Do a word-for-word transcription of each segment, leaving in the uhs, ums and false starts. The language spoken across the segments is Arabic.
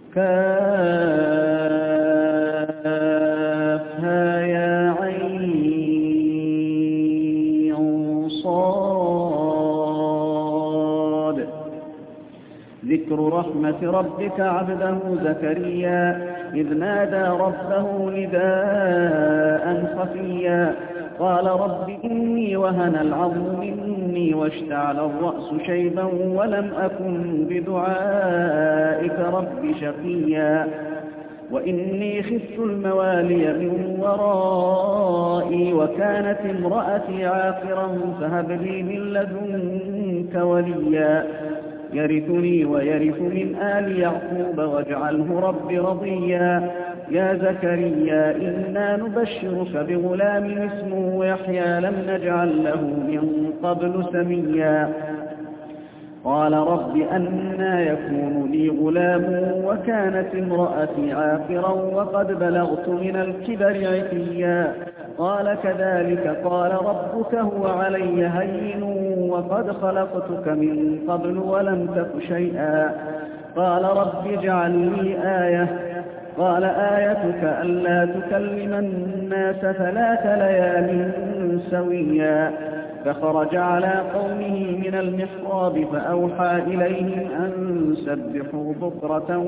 كافها يا عين صاد. ذكر رحمة ربك عبده زكريا إذ نادى ربه نداء خفيا قال رب إني وهن العظم مني واشتعل الرأس شيبا ولم أكن بدعائك رب شقيا وإني خفت الموالي من ورائي وكانت امرأتي عاقرا فهب لي من لدنك وليا يرثني ويرث من آل يعقوب واجعله رب رضيا يا زكريا إنا نبشرك بغلام اسمه يحيى لم نجعل له من قبل سميا قال رب أنى يكون لي غلام وكانت امرأتي عاقرا وقد بلغت من الكبر عتيا قال كذلك قال ربك هو علي هين وقد خلقتك من قبل ولم تك شيئا قال رب اجعل لي آية قال آيتك ألا تكلم الناس ثلاث ليال سويا فخرج على قومه من المحراب فأوحى إليهم أن سبحوا بكرة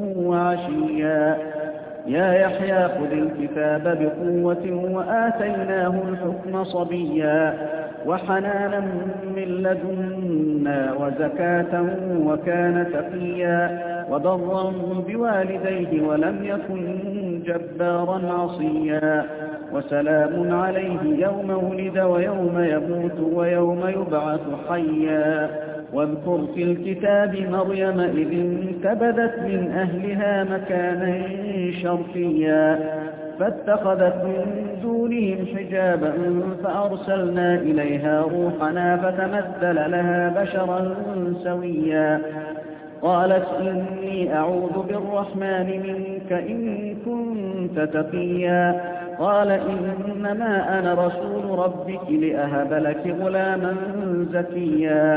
وعشيا يا يحيى خذ الكتاب بقوة وآتيناه الحكم صبيا وحنانا من لدنا وزكاة وكان تقيا وبرا بوالديه ولم يكن جبارا عصيا وسلام عليه يوم ولد ويوم يموت ويوم يبعث حيا واذكر في الكتاب مريم إذ انتبذت من أهلها مكانا شرقيا فاتخذت من دونهم حجابا فأرسلنا إليها روحنا فتمثل لها بشرا سويا قالت إني أعوذ بالرحمن منك إن كنت تقيا قال إنما أنا رسول ربك لأهب لك غلاما زكيا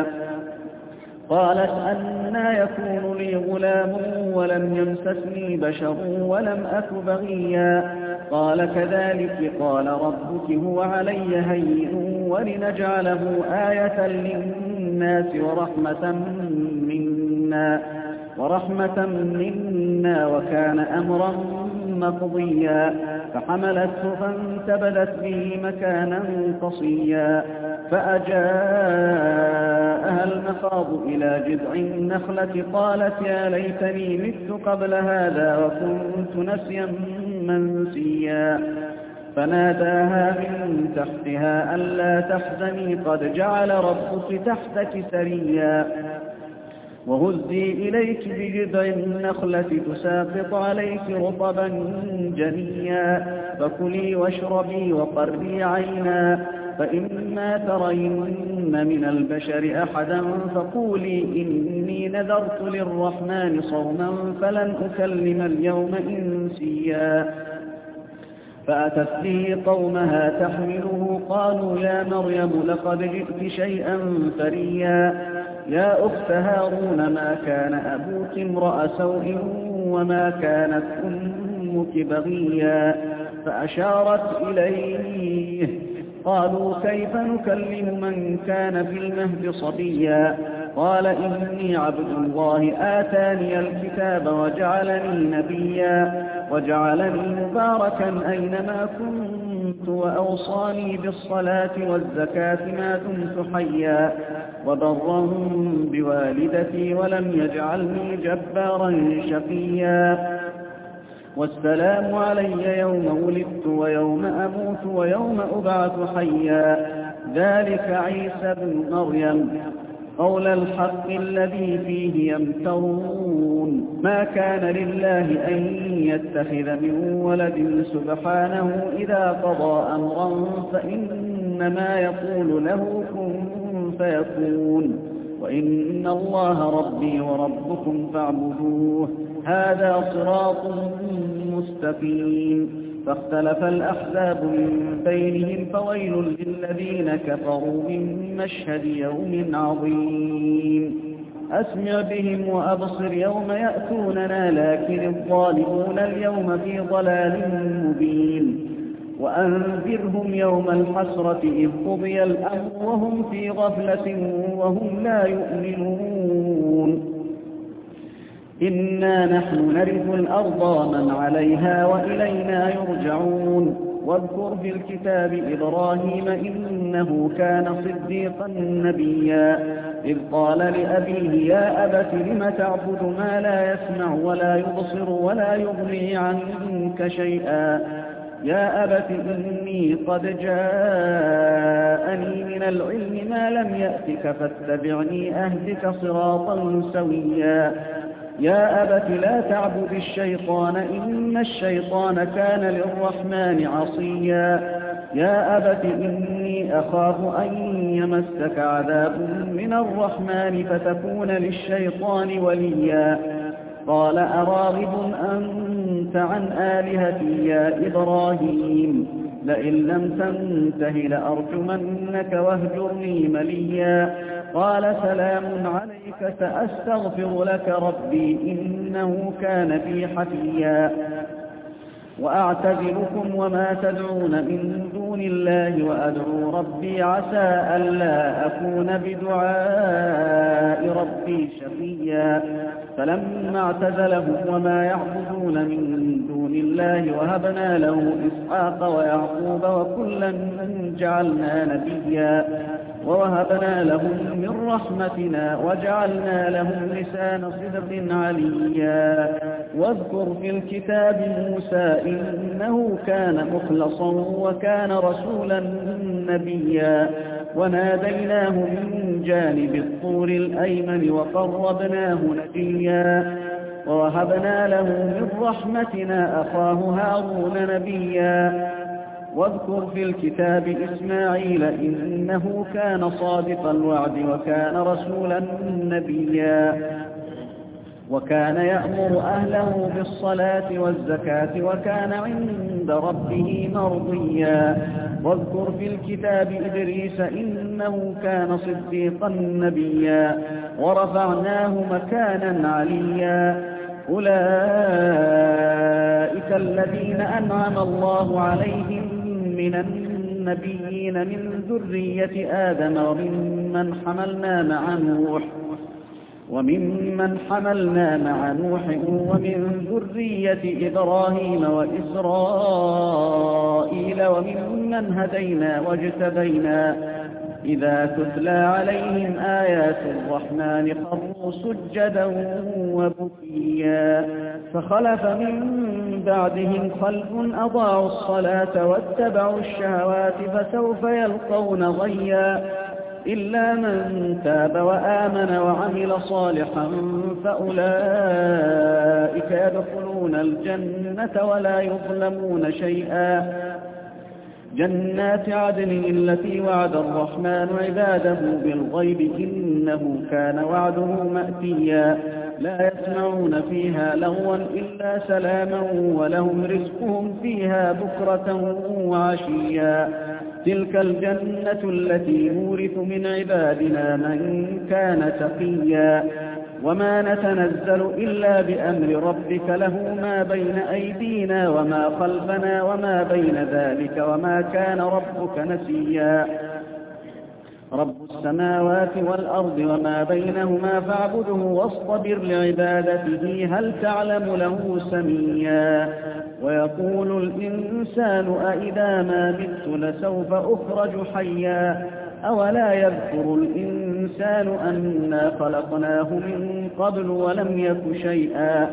قالت أنى يكون لي غلام ولم يمسسني بشر ولم أك بغيا قال كذلك قال ربك هو علي هين ولنجعله آية للناس ورحمة منا ورحمة منا وكان أمرا مقضيا فحملته فانتبذت به مكانا قصيا فأجاءها المخاض إلى جذع النخلة قالت يا ليتني مت قبل هذا وكنت نسيا منسيا فناداها من تحتها ألا تحزني قد جعل ربك تحتك سريا وهزي إليك بجذع النخلة تساقط عليك رطبا جنيا فكلي واشربي وقري عينا فإما ترين من البشر أحدا فقولي إني نذرت للرحمن صوما فلن أكلم اليوم إنسيا فأتت به قومها تحمله قالوا يا مريم لقد جئت شيئا فريا يا أخت هارون ما كان أبوك امرأ سوء وما كانت أمك بغيا فأشارت إليه قالوا كيف نكلم من كان في المهد صبيا قال إني عبد الله آتاني الكتاب وجعلني نبيا وجعلني مباركا أينما كنت وأوصاني بالصلاة والزكاة ما دمت حيا وبرا بوالدتي ولم يجعلني جبارا شقيا والسلام علي يوم ولدت ويوم أموت ويوم أبعث حيا ذلك عيسى بن مريم قول الحق الذي فيه يمترون ما كان لله أن يتخذ من ولد سبحانه إذا قضى أمرا فإنما يقول له كن فيكون وإن الله ربي وربكم فاعبدوه هذا صراط مستقيم فاختلف الأحزاب من بينهم فويل للذين كفروا من مشهد يوم عظيم أسمع بهم وأبصر يوم يأتوننا لكن الظالمون اليوم في ضلال مبين وأنذرهم يوم الحسرة إذ قضي الأمر وهم في غفلة وهم لا يؤمنون إنا نحن نرث الأرض ومن عليها وإلينا يرجعون واذكر في الكتاب إبراهيم إنه كان صديقا نبيا إذ قال لأبيه يا أبت لم تعبد ما لا يسمع ولا يبصر ولا يغني عنك شيئا يا أبت إني قد جاءني من العلم ما لم يأتك فاتبعني أهدك صراطا سويا يا أبت لا تعبد الشيطان إن الشيطان كان للرحمن عصيا يا أبت إني أخاف أن يمسك عذاب من الرحمن فتكون للشيطان وليا قال أراغب أنت عن آلهتي يا إبراهيم لئن لم تنته لأرجمنك واهجرني مليا قال سلام عليك سأستغفر لك ربي إنه كان بي حفيا وأعتزلكم وما تدعون من دون الله وأدعو ربي عسى ألا أكون بدعاء ربي شقيا فلما اعتزلهم وما يعبدون من دون الله وهبنا له إسحاق ويعقوب وكلا جعلنا نبيا ووهبنا لهم من رحمتنا وجعلنا لهم لسان صدق عليا واذكر في الكتاب موسى إنه كان مخلصا وكان رسولا نبيا وناديناه من جانب الطور الأيمن وقربناه نجيا ووهبنا له من رحمتنا أخاه هارون نبيا واذكر في الكتاب إسماعيل إنه كان صادق الوعد وكان رسولا نبيا وكان يأمر أهله بالصلاة والزكاة وكان عند ربه مرضيا واذكر في الكتاب إدريس إنه كان صديقا نبيا ورفعناه مكانا عليا أولئك الذين أنعم الله عليهم من النبيين من ذرية آدم وممن حملنا مع نوح وممن حملنا مع نوح ومن ذرية إبراهيم وإسرائيل وممن هدينا واجتبينا إذا تتلى عليهم آيات الرحمن خروا سجدا وبكيا فخلف من بعدهم خلف أضاعوا الصلاة واتبعوا الشهوات فسوف يلقون غيا إلا من تاب وآمن وعمل صالحا فأولئك يدخلون الجنة ولا يظلمون شيئا جنات عدن التي وعد الرحمن عباده بالغيب إنه كان وعده مأتيا لا يسمعون فيها لغوا إلا سلاما ولهم رزقهم فيها بكرة وعشيا تلك الجنة التي نورث من عبادنا من كان تقيا وما نتنزل إلا بأمر ربك له ما بين أيدينا وما خلفنا وما بين ذلك وما كان ربك نسيا رب السماوات والأرض وما بينهما فاعبده واصطبر لعبادته هل تعلم له سميا ويقول الإنسان أإذا ما مت لسوف أخرج حيا أولا يذكر الإنسان أنا خلقناه من قبل ولم يك شيئا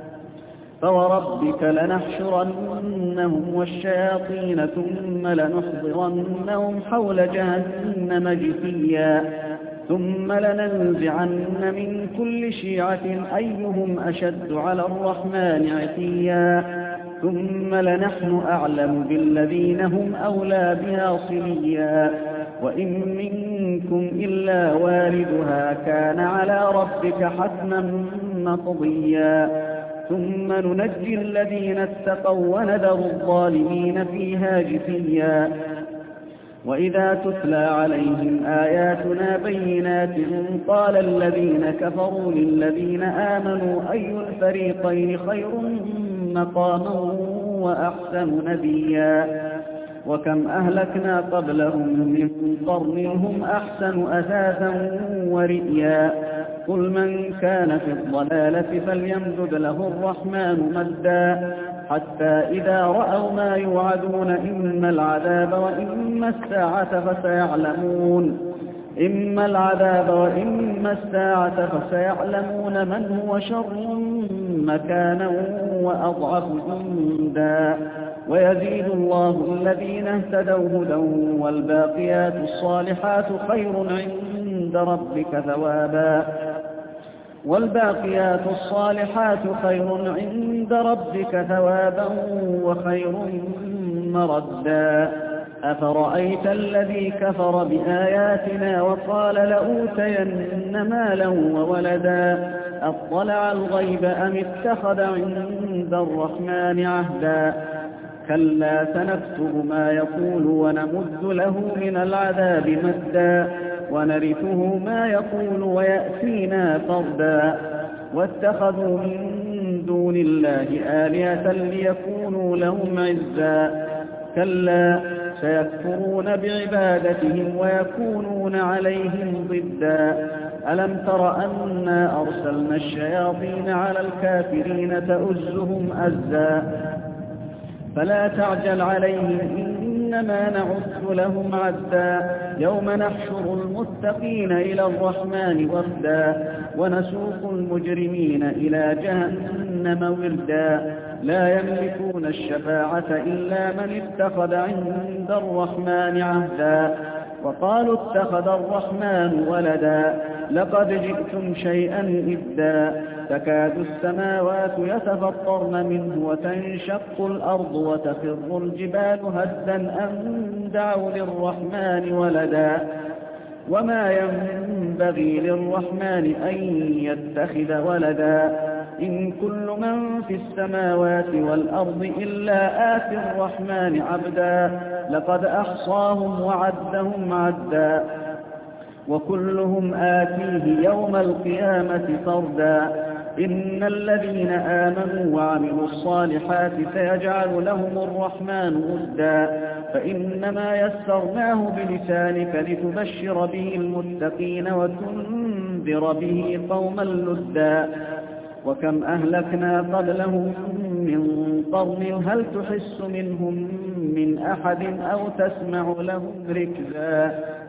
فوربك لنحشرنهم والشياطين ثم لنحضرنهم حول جهنم جثيا ثم لننزعن من كل شيعة أيهم أشد على الرحمن عتيا ثم لنحن أعلم بالذين هم أولى بها صليا وإن منكم إلا واردها كان على ربك حتما مقضيا ثم ننجي الذين اتقوا ونذر الظالمين فيها جثيا وإذا تتلى عليهم آياتنا بينات قال الذين كفروا للذين آمنوا أي الفريقين خير مقاما وأحسن نديا وكم أهلكنا قبلهم من قرن هم أحسن أثاثا ورئيا قل من كان في الضلالة فليمدد له الرحمن مدا حتى إذا رأوا ما يوعدون إما العذاب وإما الساعة فسيعلمون إما العذاب وإما الساعة فسيعلمون من هو شر مكانا وأضعف جندا ويزيد الله الذين اهتدوا هدى والباقيات الصالحات خير عند ربك ثوابا والباقيات الصالحات خير عند ربك ثوابا وخير مردا أفرأيت الذي كفر بآياتنا وقال لأوتين مالا وولدا أطلع الغيب أم اتخذ عند الرحمن عهدا كلا سنكتب ما يقول ونمد له من العذاب مدا ونرثه ما يقول ويأتينا فردا واتخذوا من دون الله آلهة ليكونوا لهم عزا كلا سيكفرون بعبادتهم ويكونون عليهم ضدا ألم تر أنا أرسلنا الشياطين على الكافرين تؤزهم أزا فلا تعجل عليهم إنما نعد لهم عدا يوم نحشر المتقين إلى الرحمن وفدا ونسوق المجرمين إلى جهنم وردا لا يملكون الشفاعة إلا من اتخذ عند الرحمن عهدا وقالوا اتخذ الرحمن ولدا لقد جئتم شيئا إدا تكاد السماوات يتفطرن منه وتنشق الأرض وتخر الجبال هدا أن دعوا للرحمن ولدا وما ينبغي للرحمن أن يتخذ ولدا إن كل من في السماوات والأرض إلا آتي الرحمن عبدا لقد أحصاهم وعدهم عدا وكلهم آتيه يوم القيامة فردا إن الذين آمنوا وعملوا الصالحات سيجعل لهم الرحمن ودا فإنما يسرناه بلسانك لتبشر به المتقين وتنذر به قوما لدا وكم أهلكنا قبلهم من قرن هل تحس منهم من أحد أو تسمع لهم ركزا